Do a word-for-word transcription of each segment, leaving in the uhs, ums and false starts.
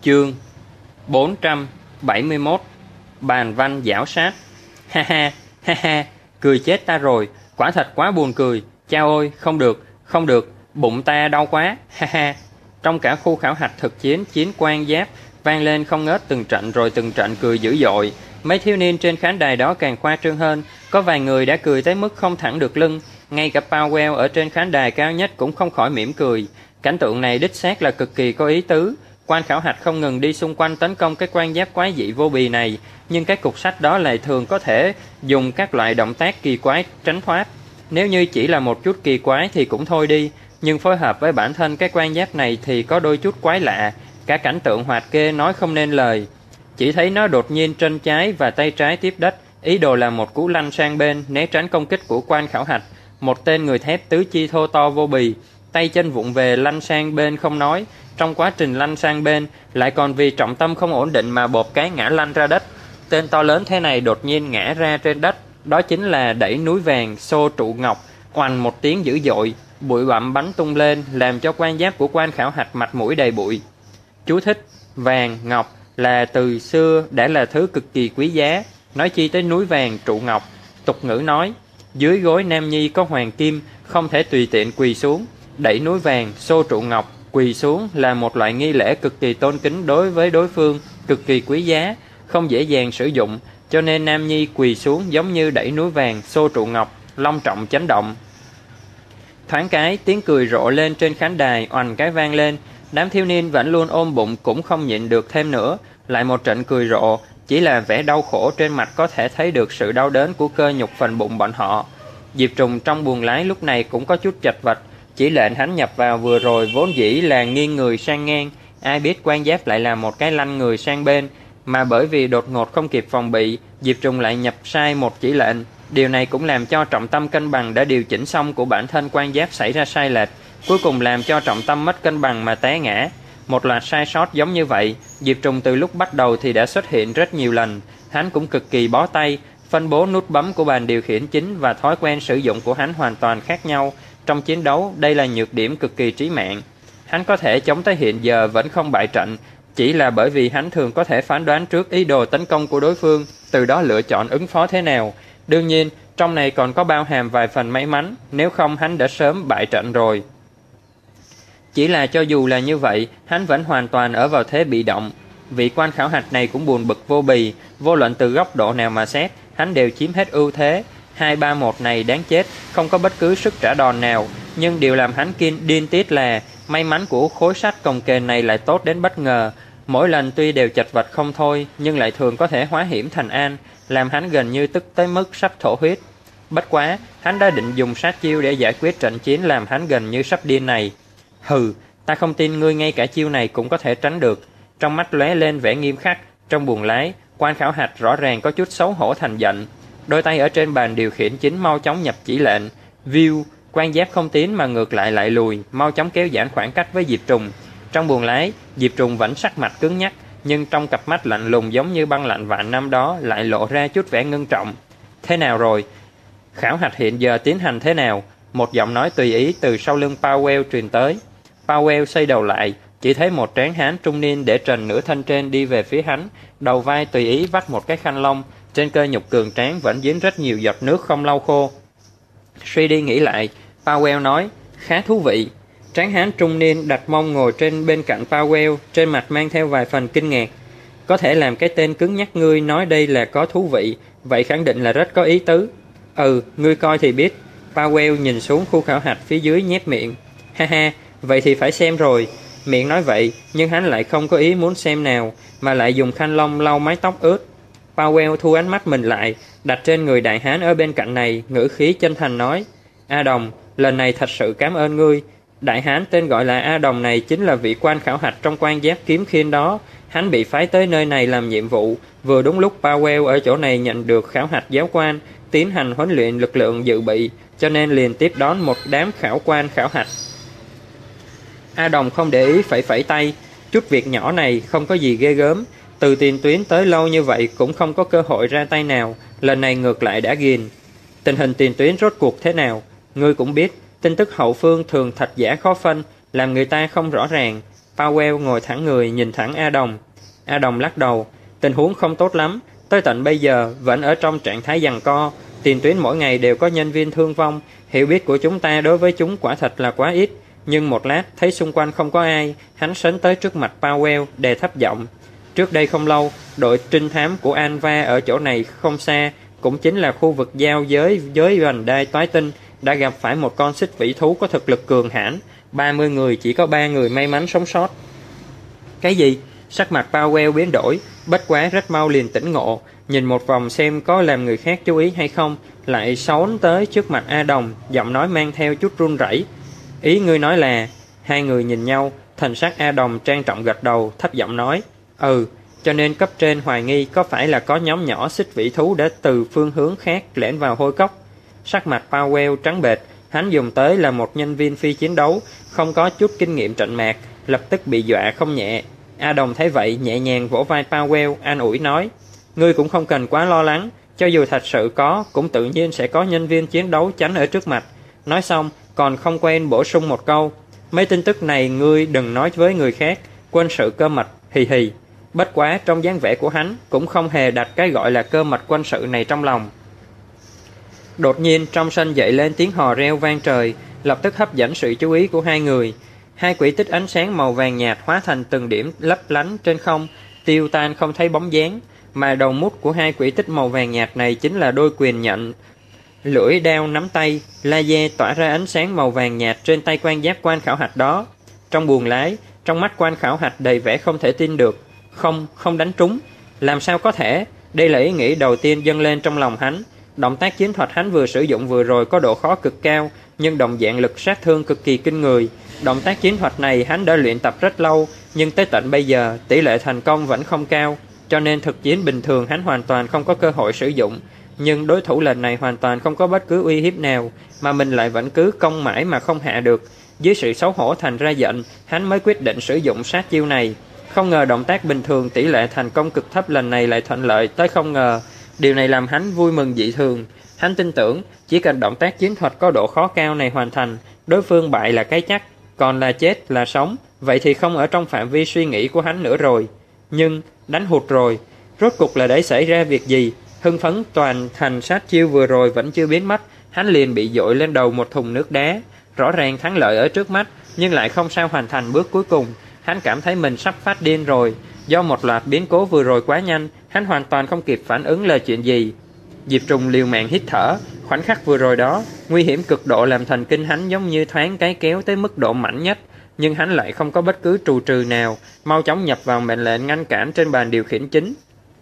Chương bốn trăm bảy mươi mốt. Bàn văn giảo sát. Ha ha, ha ha, cười chết ta rồi, quả thật quá buồn cười. Chao ôi, không được, không được, bụng ta đau quá, ha ha. Trong cả khu khảo hạch thực chiến, chiến quan giáp vang lên không ngớt từng trận rồi từng trận cười dữ dội. Mấy thiếu niên trên khán đài đó càng khoa trương hơn, có vài người đã cười tới mức không thẳng được lưng. Ngay cả Powell ở trên khán đài cao nhất cũng không khỏi mỉm cười. Cảnh tượng này đích xác là cực kỳ có ý tứ. Quan khảo hạch không ngừng đi xung quanh tấn công cái quan giáp quái dị vô bì này, nhưng cái cục sách đó lại thường có thể dùng các loại động tác kỳ quái tránh thoát. Nếu như chỉ là một chút kỳ quái thì cũng thôi đi, nhưng phối hợp với bản thân cái quan giáp này thì có đôi chút quái lạ. Cả cảnh tượng hoạt kê nói không nên lời. Chỉ thấy nó đột nhiên chân trái và tay trái tiếp đất, ý đồ làm một cú lăn sang bên né tránh công kích của quan khảo hạch. Một tên người thép tứ chi thô to vô bì, tay chân vụng về lăn sang bên không nói, trong quá trình lăn sang bên lại còn vì trọng tâm không ổn định mà bộp cái ngã lăn ra đất. Tên to lớn thế này đột nhiên ngã ra trên đất, đó chính là đẩy núi vàng xô trụ ngọc. Oành một tiếng dữ dội, bụi bặm bắn tung lên, làm cho quan giáp của quan khảo hạch mặt mũi đầy bụi. Chú thích: vàng ngọc là từ xưa đã là thứ cực kỳ quý giá, nói chi tới núi vàng trụ ngọc. Tục ngữ nói, dưới gối nam nhi có hoàng kim, không thể tùy tiện quỳ xuống. Đẩy núi vàng xô trụ ngọc, quỳ xuống là một loại nghi lễ cực kỳ tôn kính đối với đối phương, cực kỳ quý giá, không dễ dàng sử dụng, cho nên nam nhi quỳ xuống giống như đẩy núi vàng xô trụ ngọc, long trọng chấn động. Thoáng cái, tiếng cười rộ lên trên khán đài, oành cái vang lên. Đám thiếu niên vẫn luôn ôm bụng cũng không nhịn được thêm nữa, lại một trận cười rộ, chỉ là vẻ đau khổ trên mặt có thể thấy được sự đau đớn của cơ nhục phần bụng bọn họ. Diệp Trùng trong buồng lái lúc này cũng có chút chật vật, chỉ lệnh hắn nhập vào vừa rồi vốn dĩ là nghiêng người sang ngang, ai biết quan giáp lại làm một cái lăn người sang bên, mà bởi vì đột ngột không kịp phòng bị, Diệp Trùng lại nhập sai một chỉ lệnh. Điều này cũng làm cho trọng tâm cân bằng đã điều chỉnh xong của bản thân quan giáp xảy ra sai lệch, cuối cùng làm cho trọng tâm mất cân bằng mà té ngã. Một loạt sai sót giống như vậy, Diệp Trùng từ lúc bắt đầu thì đã xuất hiện rất nhiều lần. Hắn cũng cực kỳ bó tay, phân bố nút bấm của bàn điều khiển chính và thói quen sử dụng của hắn hoàn toàn khác nhau. Trong chiến đấu, đây là nhược điểm cực kỳ trí mạng. Hắn có thể chống tới hiện giờ vẫn không bại trận, chỉ là bởi vì hắn thường có thể phán đoán trước ý đồ tấn công của đối phương, từ đó lựa chọn ứng phó thế nào. Đương nhiên, trong này còn có bao hàm vài phần may mắn, nếu không hắn đã sớm bại trận rồi. Chỉ là cho dù là như vậy, hắn vẫn hoàn toàn ở vào thế bị động. Vị quan khảo hạch này cũng buồn bực vô bì, vô luận từ góc độ nào mà xét, hắn đều chiếm hết ưu thế. Hai ba một này đáng chết, không có bất cứ sức trả đòn nào, nhưng điều làm hắn kiên điên tiết là may mắn của khối sắt cồng kềnh này lại tốt đến bất ngờ. Mỗi lần tuy đều chật vật không thôi, nhưng lại thường có thể hóa hiểm thành an, làm hắn gần như tức tới mức sắp thổ huyết. Bất quá, hắn đã định dùng sát chiêu để giải quyết trận chiến làm hắn gần như sắp điên này. Hừ, ta không tin ngươi ngay cả chiêu này cũng có thể tránh được. Trong mắt lóe lên vẻ nghiêm khắc. Trong buồng lái, quan khảo hạch rõ ràng có chút xấu hổ thành giận. Đôi tay ở trên bàn điều khiển chính mau chóng nhập chỉ lệnh. View, quan giáp không tiến mà ngược lại lại lùi, mau chóng kéo giãn khoảng cách với Diệp Trùng. Trong buồng lái, Diệp Trùng vẫn sắc mặt cứng nhắc, nhưng trong cặp mắt lạnh lùng giống như băng lạnh vạn năm đó lại lộ ra chút vẻ ngưng trọng. Thế nào rồi? Khảo hạch hiện giờ tiến hành thế nào? Một giọng nói tùy ý từ sau lưng Powell truyền tới. Powell xoay đầu lại, chỉ thấy một tráng hán trung niên để trần nửa thân trên đi về phía hắn, đầu vai tùy ý vắt một cái khăn lông, trên cơ nhục cường tráng vẫn dính rất nhiều giọt nước không lau khô. Suy đi nghĩ lại, Powell nói, khá thú vị. Tráng hán trung niên đặt mông ngồi trên bên cạnh Powell, trên mặt mang theo vài phần kinh ngạc. Có thể làm cái tên cứng nhắc ngươi nói đây là có thú vị, vậy khẳng định là rất có ý tứ. Ừ, ngươi coi thì biết. Powell nhìn xuống khu khảo hạch phía dưới nhếch miệng. Ha ha, vậy thì phải xem rồi. Miệng nói vậy, nhưng hắn lại không có ý muốn xem nào, mà lại dùng khăn lông lau mái tóc ướt. Powell thu ánh mắt mình lại, đặt trên người đại hán ở bên cạnh này, ngữ khí chân thành nói, A Đồng, lần này thật sự cảm ơn ngươi. Đại hán tên gọi là A Đồng này chính là vị quan khảo hạch trong quan giáp kiếm khiên đó. Hắn bị phái tới nơi này làm nhiệm vụ, vừa đúng lúc Powell ở chỗ này nhận được khảo hạch giáo quan, tiến hành huấn luyện lực lượng dự bị, cho nên liền tiếp đón một đám khảo quan khảo hạch. A Đồng không để ý phẩy phẩy tay, chút việc nhỏ này không có gì ghê gớm, từ tiền tuyến tới lâu như vậy cũng không có cơ hội ra tay nào, lần này ngược lại đã ghiền. Tình hình tiền tuyến rốt cuộc thế nào? Ngươi cũng biết, tin tức hậu phương thường thật giả khó phân, làm người ta không rõ ràng. Powell ngồi thẳng người nhìn thẳng A Đồng. A Đồng lắc đầu. Tình huống không tốt lắm. Tới tận bây giờ vẫn ở trong trạng thái giằng co. Tiền tuyến mỗi ngày đều có nhân viên thương vong. Hiểu biết của chúng ta đối với chúng quả thật là quá ít. Nhưng một lát thấy xung quanh không có ai, hắn sấn tới trước mặt Powell, đề thấp giọng. Trước đây không lâu, đội trinh thám của Alva ở chỗ này không xa, cũng chính là khu vực giao giới với vành đai toái tinh, đã gặp phải một con xích vĩ thú có thực lực cường hãn. ba mươi người chỉ có ba người may mắn sống sót. Cái gì? Sắc mặt Powell biến đổi, bất quá rất mau liền tỉnh ngộ, nhìn một vòng xem có làm người khác chú ý hay không, lại xốn tới trước mặt A Đồng, giọng nói mang theo chút run rẩy. Ý ngươi nói là... Hai người nhìn nhau, thần sắc A Đồng trang trọng gật đầu, thấp giọng nói. Ừ, cho nên cấp trên hoài nghi có phải là có nhóm nhỏ xích vĩ thú đã từ phương hướng khác lẻn vào hôi cốc. Sắc mặt Powell trắng bệch, hắn dùng tới là một nhân viên phi chiến đấu, không có chút kinh nghiệm trận mạc, lập tức bị dọa không nhẹ. A Đồng thấy vậy nhẹ nhàng vỗ vai Powell, an ủi nói. Ngươi cũng không cần quá lo lắng, cho dù thật sự có, cũng tự nhiên sẽ có nhân viên chiến đấu tránh ở trước mặt. Nói xong, còn không quên bổ sung một câu. Mấy tin tức này ngươi đừng nói với người khác, quân sự cơ mật, hì hì. Bất quá trong dáng vẻ của hắn cũng không hề đặt cái gọi là cơ mật quân sự này trong lòng. Đột nhiên trong sân dậy lên tiếng hò reo vang trời, lập tức hấp dẫn sự chú ý của hai người. Hai quỹ tích ánh sáng màu vàng nhạt hóa thành từng điểm lấp lánh trên không, tiêu tan không thấy bóng dáng, mà đầu mút của hai quỹ tích màu vàng nhạt này chính là đôi quyền nhận, lưỡi đao nắm tay, laser tỏa ra ánh sáng màu vàng nhạt trên tay quan giáp quan khảo hạch đó. Trong buồng lái, trong mắt quan khảo hạch đầy vẻ không thể tin được. Không, không đánh trúng. Làm sao có thể? Đây là ý nghĩ đầu tiên dâng lên trong lòng hắn. Động tác chiến thuật hắn vừa sử dụng vừa rồi có độ khó cực cao, nhưng đồng dạng lực sát thương cực kỳ kinh người. Động tác chiến thuật này hắn đã luyện tập rất lâu, nhưng tới tận bây giờ tỷ lệ thành công vẫn không cao, cho nên thực chiến bình thường hắn hoàn toàn không có cơ hội sử dụng. Nhưng đối thủ lần này hoàn toàn không có bất cứ uy hiếp nào, mà mình lại vẫn cứ công mãi mà không hạ được. Dưới sự xấu hổ thành ra giận, hắn mới quyết định sử dụng sát chiêu này. Không ngờ động tác bình thường tỷ lệ thành công cực thấp lần này lại thuận lợi tới không ngờ. Điều này làm hắn vui mừng dị thường. Hắn tin tưởng chỉ cần động tác chiến thuật có độ khó cao này hoàn thành, đối phương bại là cái chắc, còn là chết là sống, vậy thì không ở trong phạm vi suy nghĩ của hắn nữa rồi. Nhưng đánh hụt rồi, rốt cục là để xảy ra việc gì? Hưng phấn toàn thành sát chiêu vừa rồi vẫn chưa biến mất, hắn liền bị dội lên đầu một thùng nước đá. Rõ ràng thắng lợi ở trước mắt, nhưng lại không sao hoàn thành bước cuối cùng. Hắn cảm thấy mình sắp phát điên rồi. Do một loạt biến cố vừa rồi quá nhanh, hắn hoàn toàn không kịp phản ứng là chuyện gì. Diệp Trùng liều mạng hít thở. Khoảnh khắc vừa rồi đó, nguy hiểm cực độ làm thần kinh hắn giống như thoáng cái kéo tới mức độ mạnh nhất. Nhưng hắn lại không có bất cứ trù trừ nào, mau chóng nhập vào mệnh lệnh ngăn cản trên bàn điều khiển chính.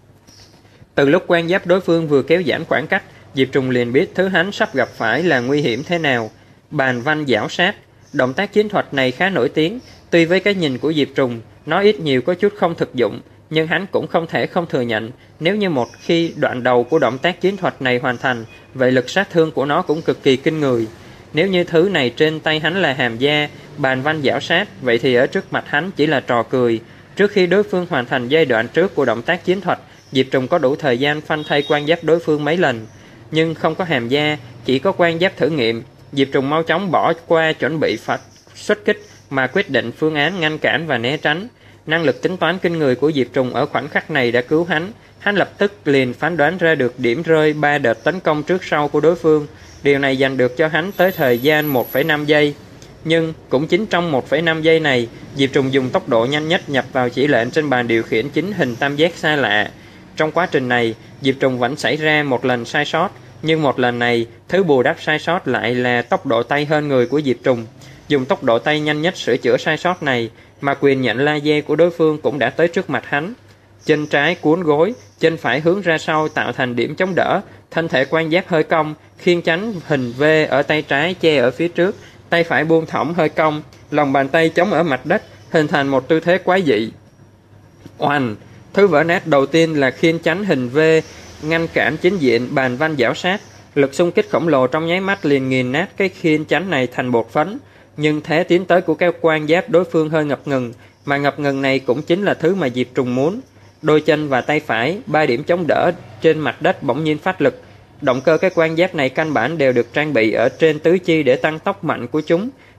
Từ lúc quan giáp đối phương vừa kéo giãn khoảng cách, Diệp Trùng liền biết thứ hắn sắp gặp phải là nguy hiểm thế nào. Bàn văn giảo sát. Động tác chiến thuật này khá nổi tiếng, tuy với cái nhìn của Diệp Trùng, nó ít nhiều có chút không thực dụng, nhưng hắn cũng không thể không thừa nhận, nếu như một khi đoạn đầu của động tác chiến thuật này hoàn thành, vậy lực sát thương của nó cũng cực kỳ kinh người. Nếu như thứ này trên tay hắn là hàm da, bàn văn giảo sát, vậy thì ở trước mặt hắn chỉ là trò cười. Trước khi đối phương hoàn thành giai đoạn trước của động tác chiến thuật, Diệp Trùng có đủ thời gian phanh thay quan giáp đối phương mấy lần, nhưng không có hàm da, chỉ có quan giáp thử nghiệm. Diệp Trùng mau chóng bỏ qua chuẩn bị phạt xuất kích mà quyết định phương án ngăn cản và né tránh. Năng lực tính toán kinh người của Diệp Trùng ở khoảnh khắc này đã cứu hắn. Hắn lập tức liền phán đoán ra được điểm rơi ba đợt tấn công trước sau của đối phương. Điều này dành được cho hắn tới thời gian một phẩy năm giây. Nhưng cũng chính trong một phẩy năm giây này, Diệp Trùng dùng tốc độ nhanh nhất nhập vào chỉ lệnh trên bàn điều khiển chính hình tam giác xa lạ. Trong quá trình này, Diệp Trùng vẫn xảy ra một lần sai sót, nhưng một lần này, thứ bù đắp sai sót lại là tốc độ tay hơn người của Diệp Trùng. Dùng tốc độ tay nhanh nhất sửa chữa sai sót này, mà quyền nhận laser của đối phương cũng đã tới trước mặt hắn. Chân trái cuốn gối, chân phải hướng ra sau tạo thành điểm chống đỡ, thân thể quan giáp hơi cong, khiên chánh hình V ở tay trái che ở phía trước, tay phải buông thõng hơi cong, lòng bàn tay chống ở mặt đất, hình thành một tư thế quái dị. Oanh! Thứ vỡ nát đầu tiên là khiên chánh hình V, ngăn cản chính diện bàn văn giảo sát. Lực xung kích khổng lồ trong nháy mắt liền nghiền nát cái khiên chánh này thành bột phấn. Nhưng thế tiến tới của cái quan giáp đối phương hơi ngập ngừng, mà ngập ngừng này cũng chính là thứ mà Diệp Trùng muốn. Đôi chân và tay phải, ba điểm chống đỡ trên mặt đất bỗng nhiên phát lực. Động cơ cái quan giáp này căn bản đều được trang bị ở trên tứ chi để tăng tốc mạnh của chúng.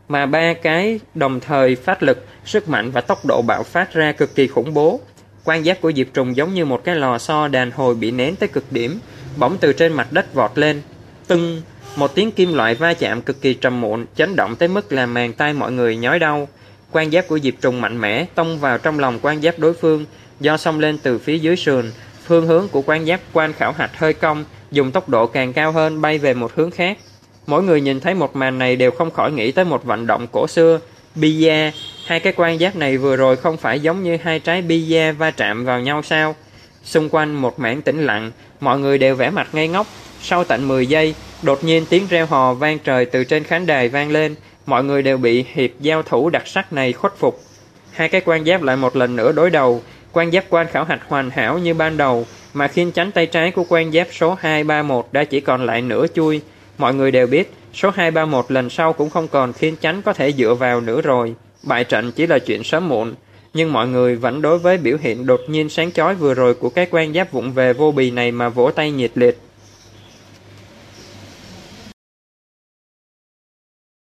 mà ba cái đồng thời phát lực, sức mạnh và tốc độ bạo phát ra cực kỳ khủng bố. Quan giáp của Diệp Trùng giống như một cái lò xo đàn hồi bị nén tới cực điểm, bỗng từ trên mặt đất vọt lên. Tưng, một tiếng kim loại va chạm cực kỳ trầm muộn, chấn động tới mức làm màng tai mọi người nhói đau. Quan giáp của Diệp Trùng mạnh mẽ tông vào trong lòng quan giáp đối phương, do xông lên từ phía dưới sườn. Phương hướng của quan giáp Quan Khảo Hạch hơi cong, dùng tốc độ càng cao hơn bay về một hướng khác. Mỗi người nhìn thấy một màn này đều không khỏi nghĩ tới một vận động cổ xưa, bida. Hai cái quan giáp này vừa rồi không phải giống như hai trái bida va chạm vào nhau sao? Xung quanh một mảng tĩnh lặng, mọi người đều vẻ mặt ngây ngốc. Sau tận mười giây, đột nhiên tiếng reo hò vang trời từ trên khán đài vang lên. Mọi người đều bị hiệp giao thủ đặc sắc này khuất phục. Hai cái quan giáp lại một lần nữa đối đầu. Quan giáp Quan Khảo Hạch hoàn hảo như ban đầu, mà khiên chánh tay trái của quan giáp số hai ba một đã chỉ còn lại nửa chui. Mọi người đều biết, số hai ba một lần sau cũng không còn khiên chánh có thể dựa vào nữa rồi. Bại trận chỉ là chuyện sớm muộn. Nhưng mọi người vẫn đối với biểu hiện đột nhiên sáng chói vừa rồi của cái quan giáp vụng về vô bì này mà vỗ tay nhiệt liệt.